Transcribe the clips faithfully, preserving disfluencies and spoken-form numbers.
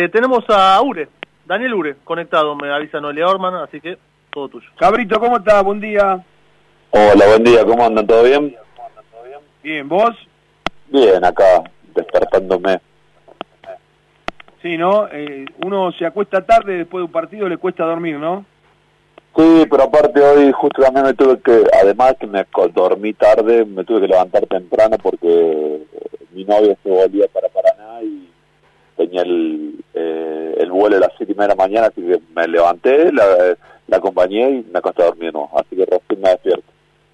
Eh, tenemos a Ure, Daniel Ure, conectado, me avisa Noelia Orman, así que todo tuyo. Cabrito, ¿cómo estás? Buen día. Hola, buen día, ¿cómo andan? ¿Todo bien? Bien, ¿vos? Bien, acá, despertándome. Sí, ¿no? Eh, uno se acuesta tarde, después de un partido le cuesta dormir, ¿no? Sí, pero aparte hoy justo también me tuve que, además que me dormí tarde, me tuve que levantar temprano porque mi novia se volvía para Paraná y tenía el, eh, el vuelo a las siete y media de la mañana, así que me levanté, la, la acompañé y me acosté a dormir, ¿no? Así que recién me despierto.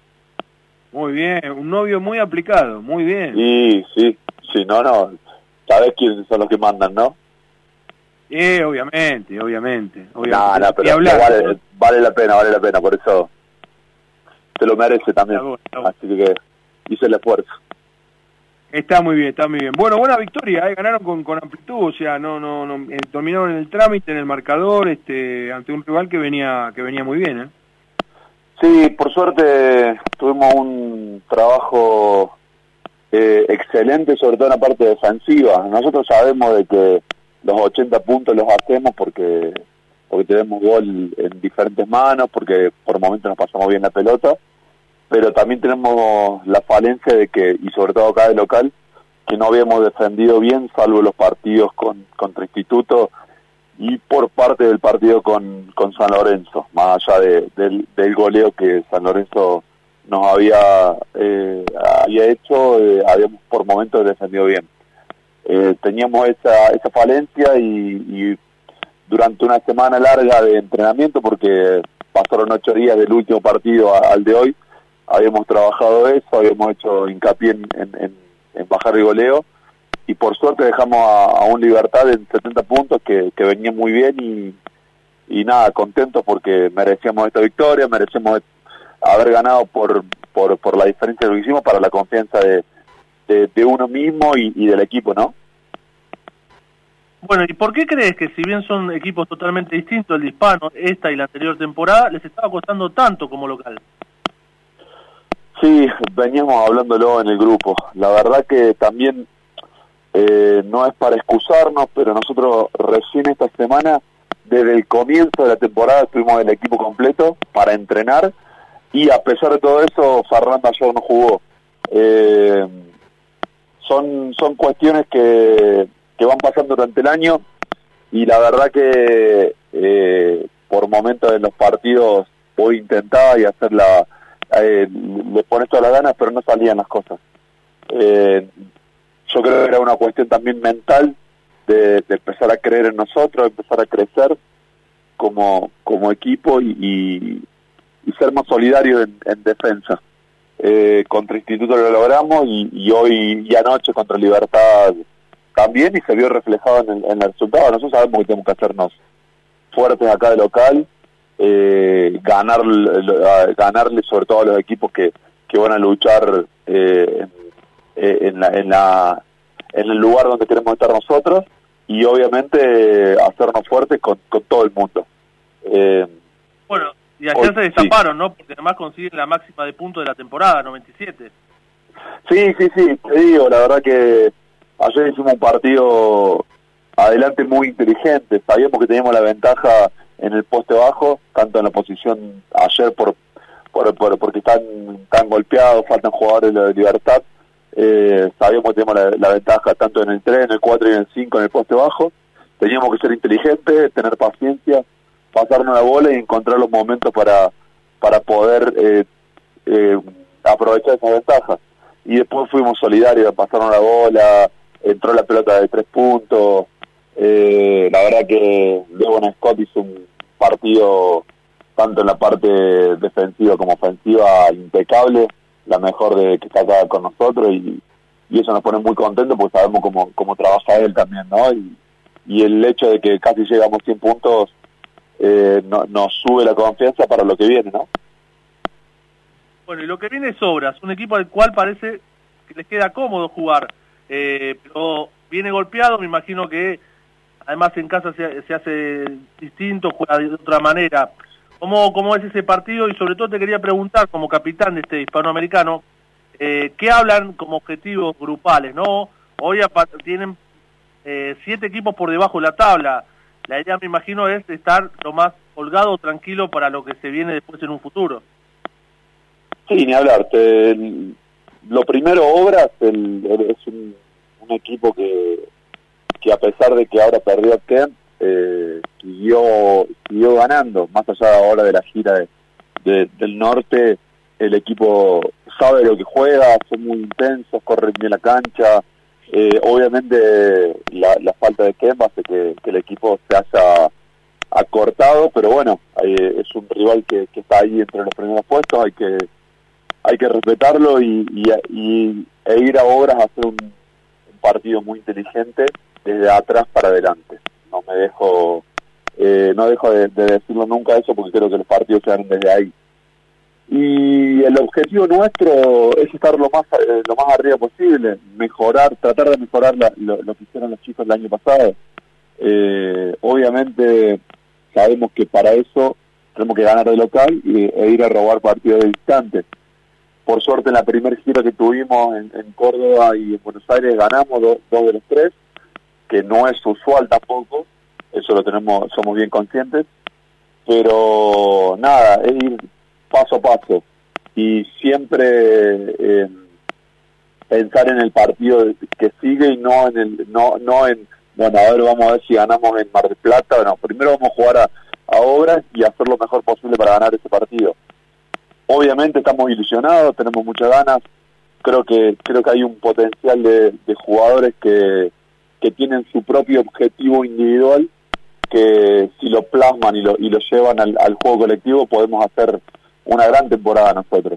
Muy bien, un novio muy aplicado, muy bien. Sí, sí, sí, no, no, sabés quiénes son los que mandan, ¿no? Eh, obviamente, obviamente. No, obviamente. no, pero hablar, vale, ¿no? vale la pena, vale la pena, por eso te lo merece también, Está bueno, está bueno. así que hice el esfuerzo. Está muy bien, está muy bien. Bueno, buena victoria, ¿eh? Ganaron con, con amplitud, o sea, no, no, no, eh, dominaron en el trámite, en el marcador, este, ante un rival que venía, que venía muy bien, ¿eh? Sí, por suerte tuvimos un trabajo eh, excelente, sobre todo en la parte defensiva. Nosotros sabemos de que los ochenta puntos los hacemos porque porque tenemos gol en diferentes manos, porque por momentos nos pasamos bien la pelota, pero también tenemos la falencia de que, y sobre todo acá de local, que no habíamos defendido bien, salvo los partidos con contra Instituto y por parte del partido con, con San Lorenzo, más allá de, del, del goleo que San Lorenzo nos había, eh, había hecho, eh, habíamos por momentos defendido bien. Eh, teníamos esa, esa falencia y, y durante una semana larga de entrenamiento, porque pasaron ocho días del último partido a, al de hoy, habíamos trabajado eso, habíamos hecho hincapié en, en, en, en bajar el goleo, y por suerte dejamos a, a un Libertad en setenta puntos que, que venía muy bien y, y nada, contentos porque merecíamos esta victoria, merecemos haber ganado por, por, por la diferencia que hicimos para la confianza de, de, de uno mismo y, y del equipo, ¿no? Bueno, ¿y por qué crees que si bien son equipos totalmente distintos, el de Hispano, esta y la anterior temporada, les estaba costando tanto como local? Sí, veníamos hablándolo en el grupo. La verdad que también eh, no es para excusarnos, pero nosotros recién esta semana, desde el comienzo de la temporada, estuvimos el equipo completo para entrenar y a pesar de todo eso, Fernando ayer no jugó. Eh, son, son cuestiones que... que van pasando durante el año y la verdad que eh, por momentos en los partidos vos intentabas y hacer la eh, le pones todas las ganas pero no salían las cosas. Eh, yo creo que era una cuestión también mental de, de empezar a creer en nosotros, de empezar a crecer como como equipo y, y, y ser más solidarios en, en defensa. Eh, contra Instituto lo logramos y, y hoy y anoche contra Libertad también, y se vio reflejado en el, en el resultado. Nosotros sabemos que tenemos que hacernos fuertes acá de local, eh, ganar, ganarle sobre todo a los equipos que, que van a luchar eh, en, en, la, en, la, en el lugar donde queremos estar nosotros, y obviamente eh, hacernos fuertes con, con todo el mundo. Eh, bueno, y ayer hoy, se destaparon, sí, ¿no? Porque además consiguen la máxima de puntos de la temporada, noventa y siete. Sí, sí, sí, te digo, la verdad que ayer hicimos un partido adelante muy inteligente, sabíamos que teníamos la ventaja en el poste bajo, tanto en la posición ayer por, por, por porque están, están golpeados, faltan jugadores de Libertad, eh, sabíamos que teníamos la, la ventaja tanto en el tres, en el cuatro y en el cinco en el poste bajo, teníamos que ser inteligentes, tener paciencia, pasarnos la bola y encontrar los momentos para, para poder eh, eh, aprovechar esas ventajas. Y después fuimos solidarios, pasaron la bola, entró la pelota de tres puntos, eh, la verdad que Devon Scott hizo un partido tanto en la parte defensiva como ofensiva impecable, la mejor de que está acá con nosotros, y, y eso nos pone muy contentos porque sabemos cómo, cómo trabaja él también, ¿no? Y, y el hecho de que casi llegamos cien puntos eh, no, nos sube la confianza para lo que viene, ¿no? Bueno, y lo que viene es Obras, un equipo al cual parece que les queda cómodo jugar. Eh, pero viene golpeado, me imagino que además en casa se, se hace distinto, juega de otra manera. ¿Cómo, ¿Cómo es ese partido? Y sobre todo te quería preguntar, como capitán de este hispanoamericano, eh, ¿qué hablan como objetivos grupales, no? Hoy tienen eh, siete equipos por debajo de la tabla. La idea, me imagino, es estar lo más holgado, tranquilo para lo que se viene después en un futuro. Sí, ni hablar. Te, el, lo primero, Obras, el, el, es un, un equipo que, que a pesar de que ahora perdió a Kemp, eh, siguió, siguió ganando, más allá ahora de la gira de, de, del norte. El equipo sabe lo que juega, son muy intensos, corren bien la cancha. Eh, obviamente la, la falta de Kemp hace que, que el equipo se haya acortado, pero bueno, eh, es un rival que, que está ahí entre los primeros puestos, hay que hay que respetarlo y, y, y e ir a Obras a hacer un, un partido muy inteligente desde atrás para adelante. No me dejo eh, no dejo de, de decirlo nunca eso, porque creo que los partidos se dan desde ahí. Y el objetivo nuestro es estar lo más eh, lo más arriba posible, mejorar, tratar de mejorar la, lo, lo que hicieron los chicos el año pasado. Eh, obviamente sabemos que para eso tenemos que ganar de local y, e ir a robar partidos de distante. Por suerte en la primera gira que tuvimos en, en Córdoba y en Buenos Aires ganamos do, dos de los tres, que no es usual tampoco, eso lo tenemos, somos bien conscientes, pero nada, es ir paso a paso y siempre eh, pensar en el partido que sigue y no en el no no en bueno, a ver, vamos a ver si ganamos en Mar del Plata. No, primero vamos a jugar a, a Obras y hacer lo mejor posible para ganar ese partido. Obviamente estamos ilusionados, tenemos muchas ganas, creo que creo que hay un potencial de, de jugadores que, que tienen su propio objetivo individual, que si lo plasman y lo, y lo llevan al, al juego colectivo podemos hacer una gran temporada nosotros.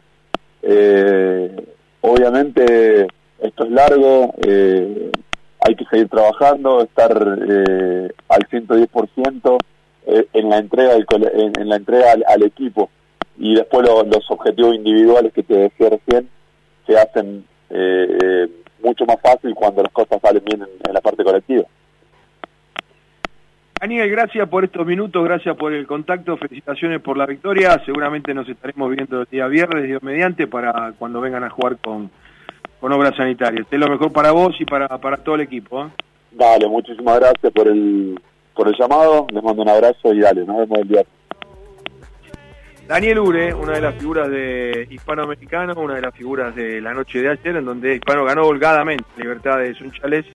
Eh, obviamente esto es largo, eh, hay que seguir trabajando, estar eh, al ciento diez por ciento eh, en la entrega del, en, en la entrega al, al equipo, y después lo, los objetivos individuales que te decía recién se hacen eh, eh, mucho más fácil cuando las cosas salen bien en, en la parte colectiva. Daniel, gracias por estos minutos, gracias por el contacto, felicitaciones por la victoria. Seguramente nos estaremos viendo el día viernes, Dios mediante, para cuando vengan a jugar con, con Obras Sanitarias. Es lo mejor para vos y para, para todo el equipo, ¿eh? Dale, muchísimas gracias por el por el llamado, les mando un abrazo y dale, nos vemos el viernes. Daniel Ure, una de las figuras de Hispanoamericano, una de las figuras de la noche de ayer, en donde Hispano ganó holgadamente Libertad de Sunchales.